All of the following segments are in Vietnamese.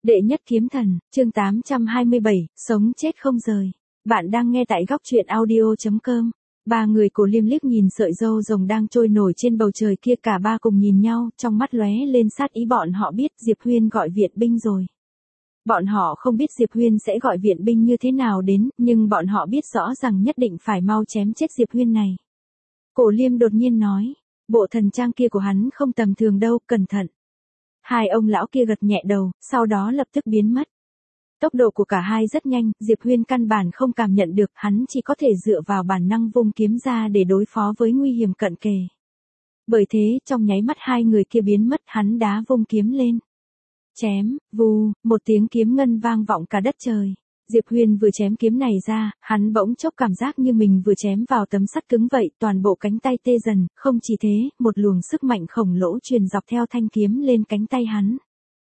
Đệ nhất kiếm thần, chương 827, sống chết không rời. Bạn đang nghe tại góc truyện audio.com. Ba người Cổ Liêm liếc nhìn sợi râu rồng đang trôi nổi trên bầu trời kia, cả ba cùng nhìn nhau, trong mắt lóe lên sát ý. Bọn họ biết Diệp Huyên gọi viện binh rồi. Bọn họ không biết Diệp Huyên sẽ gọi viện binh như thế nào đến, nhưng bọn họ biết rõ rằng nhất định phải mau chém chết Diệp Huyên này. Cổ Liêm đột nhiên nói, bộ thần trang kia của hắn không tầm thường đâu, cẩn thận. Hai ông lão kia gật nhẹ đầu, sau đó lập tức biến mất. Tốc độ của cả hai rất nhanh, Diệp Huyên căn bản không cảm nhận được, hắn chỉ có thể dựa vào bản năng vung kiếm ra để đối phó với nguy hiểm cận kề. Bởi thế, trong nháy mắt hai người kia biến mất, hắn đá vung kiếm lên. Chém, vù, một tiếng kiếm ngân vang vọng cả đất trời. Diệp Huyên vừa chém kiếm này ra, hắn bỗng chốc cảm giác như mình vừa chém vào tấm sắt cứng vậy, toàn bộ cánh tay tê dần, không chỉ thế, một luồng sức mạnh khổng lồ truyền dọc theo thanh kiếm lên cánh tay hắn.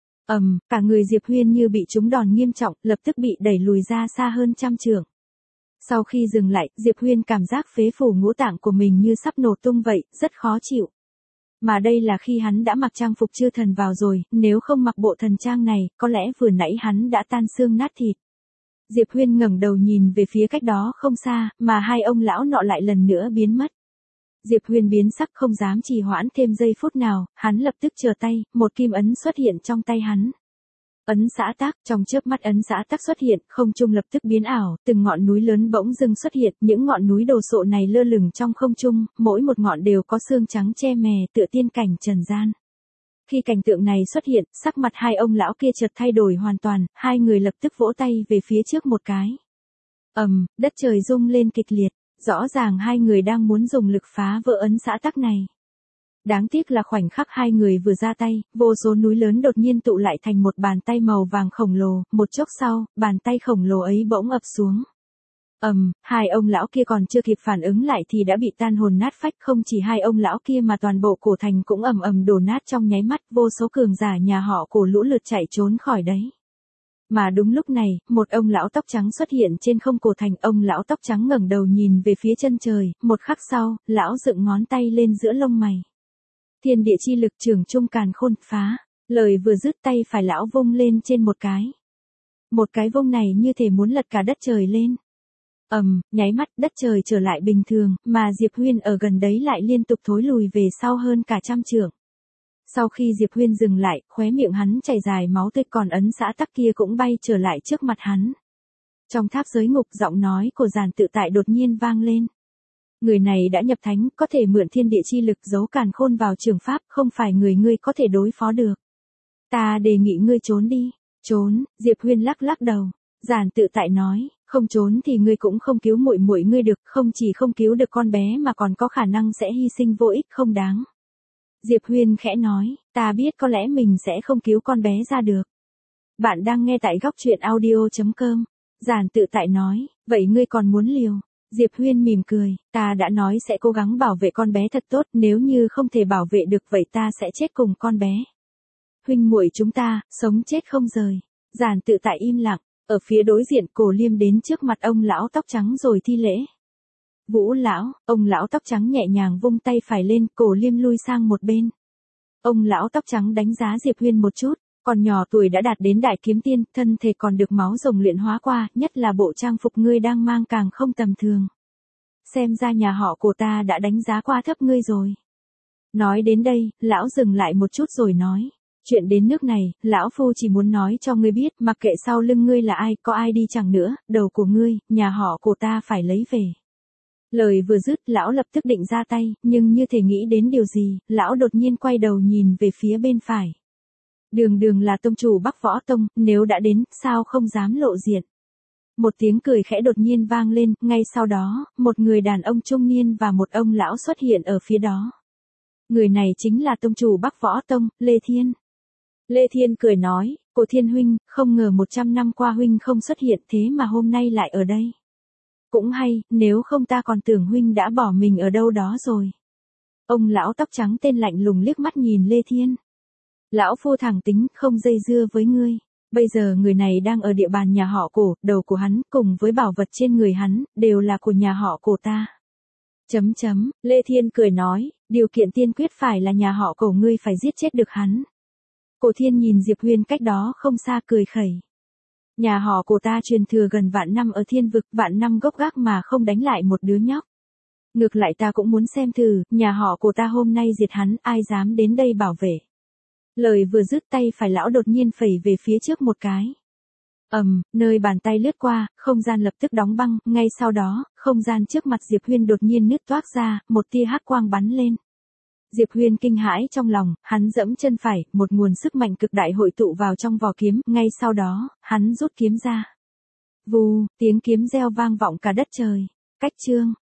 Cả người Diệp Huyên như bị trúng đòn nghiêm trọng, lập tức bị đẩy lùi ra xa hơn trăm trượng. Sau khi dừng lại, Diệp Huyên cảm giác phế phủ ngũ tạng của mình như sắp nổ tung vậy, rất khó chịu. Mà đây là khi hắn đã mặc trang phục chư thần vào rồi, nếu không mặc bộ thần trang này, có lẽ vừa nãy hắn đã tan xương nát thịt. Diệp Huyên ngẩng đầu nhìn về phía cách đó không xa, mà hai ông lão nọ lại lần nữa biến mất. Diệp Huyên biến sắc, không dám trì hoãn thêm giây phút nào, hắn lập tức chừa tay, một kim ấn xuất hiện trong tay hắn. Ấn xã tác, trong chớp mắt ấn xã tác xuất hiện, không trung lập tức biến ảo, từng ngọn núi lớn bỗng dưng xuất hiện, những ngọn núi đồ sộ này lơ lửng trong không trung, mỗi một ngọn đều có xương trắng che mè, tựa tiên cảnh trần gian. Khi cảnh tượng này xuất hiện, sắc mặt hai ông lão kia chợt thay đổi hoàn toàn, hai người lập tức vỗ tay về phía trước một cái. Đất trời rung lên kịch liệt, rõ ràng hai người đang muốn dùng lực phá vỡ ấn xã tắc này. Đáng tiếc là khoảnh khắc hai người vừa ra tay, vô số núi lớn đột nhiên tụ lại thành một bàn tay màu vàng khổng lồ, một chốc sau, bàn tay khổng lồ ấy bỗng ập xuống. Hai ông lão kia còn chưa kịp phản ứng lại thì đã bị tan hồn nát phách, không chỉ hai ông lão kia mà toàn bộ cổ thành cũng đổ nát trong nháy mắt, vô số cường giả nhà họ Cổ lũ lượt chạy trốn khỏi đấy. Mà đúng lúc này, một ông lão tóc trắng xuất hiện trên không cổ thành, ông lão tóc trắng ngẩng đầu nhìn về phía chân trời, một khắc sau, lão dựng ngón tay lên giữa lông mày. Thiên địa chi lực trường trung càn khôn phá, lời vừa dứt tay phải lão vung lên trên một cái. Một cái vung này như thể muốn lật cả đất trời lên. Nháy mắt đất trời trở lại bình thường, mà Diệp Huyên ở gần đấy lại liên tục thối lùi về sau hơn cả trăm trượng. Sau khi Diệp Huyên dừng lại, khóe miệng hắn chảy dài máu tươi, còn ấn xã tắc kia cũng bay trở lại trước mặt hắn. Trong tháp giới ngục, giọng nói của Giản Tự Tại đột nhiên vang lên. Người này đã nhập thánh, có thể mượn thiên địa chi lực giấu càn khôn vào trường pháp, không phải người ngươi có thể đối phó được. Ta đề nghị ngươi trốn đi. Trốn? Diệp Huyên lắc lắc đầu. Giản Tự Tại nói, không trốn thì ngươi cũng không cứu muội muội ngươi được, không chỉ không cứu được con bé mà còn có khả năng sẽ hy sinh vô ích không đáng. Diệp Huyên khẽ nói, ta biết có lẽ mình sẽ không cứu con bé ra được. Bạn đang nghe tại góc truyện audio.com. Giản Tự Tại nói, vậy ngươi còn muốn liều? Diệp Huyên mỉm cười, ta đã nói sẽ cố gắng bảo vệ con bé thật tốt, nếu như không thể bảo vệ được vậy ta sẽ chết cùng con bé. Huynh muội chúng ta, sống chết không rời. Giản Tự Tại im lặng, ở phía đối diện Cổ Liêm đến trước mặt ông lão tóc trắng rồi thi lễ. Vũ lão, ông lão tóc trắng nhẹ nhàng vung tay phải lên, Cổ Liêm lui sang một bên. Ông lão tóc trắng đánh giá Diệp Huyên một chút, còn nhỏ tuổi đã đạt đến đại kiếm tiên, thân thể còn được máu rồng luyện hóa qua, nhất là bộ trang phục ngươi đang mang càng không tầm thường. Xem ra nhà họ của ta đã đánh giá qua thấp ngươi rồi. Nói đến đây, lão dừng lại một chút rồi nói. Chuyện đến nước này, lão phu chỉ muốn nói cho ngươi biết, mặc kệ sau lưng ngươi là ai, có ai đi chẳng nữa, đầu của ngươi, nhà họ của ta phải lấy về. Lời vừa dứt, lão lập tức định ra tay, nhưng như thể nghĩ đến điều gì, lão đột nhiên quay đầu nhìn về phía bên phải. Đường là tông chủ Bắc Võ Tông, nếu đã đến, sao không dám lộ diện. Một tiếng cười khẽ đột nhiên vang lên, ngay sau đó, một người đàn ông trung niên và một ông lão xuất hiện ở phía đó. Người này chính là tông chủ Bắc Võ Tông, Lê Thiên. Lê Thiên cười nói, Cổ Thiên huynh, không ngờ 100 năm qua huynh không xuất hiện, thế mà hôm nay lại ở đây. Cũng hay, nếu không ta còn tưởng huynh đã bỏ mình ở đâu đó rồi. Ông lão tóc trắng tên lạnh lùng liếc mắt nhìn Lê Thiên. Lão phu thẳng tính, không dây dưa với ngươi. Bây giờ người này đang ở địa bàn nhà họ Cổ, đầu của hắn, cùng với bảo vật trên người hắn, đều là của nhà họ Cổ ta. Lê Thiên cười nói, điều kiện tiên quyết phải là nhà họ Cổ ngươi phải giết chết được hắn. Cổ Thiên nhìn Diệp Huyên cách đó không xa cười khẩy. Nhà họ cổ ta truyền thừa gần vạn năm ở thiên vực, vạn năm gốc gác mà không đánh lại một đứa nhóc. Ngược lại ta cũng muốn xem thử, nhà họ cổ ta hôm nay diệt hắn, ai dám đến đây bảo vệ. Lời vừa dứt tay phải lão đột nhiên phẩy về phía trước một cái. Nơi bàn tay lướt qua, không gian lập tức đóng băng, ngay sau đó, không gian trước mặt Diệp Huyên đột nhiên nứt toác ra, một tia hắc quang bắn lên. Diệp Huyên kinh hãi trong lòng, hắn giẫm chân phải, một nguồn sức mạnh cực đại hội tụ vào trong vỏ kiếm, ngay sau đó, hắn rút kiếm ra. Vù, tiếng kiếm reo vang vọng cả đất trời. Cách chương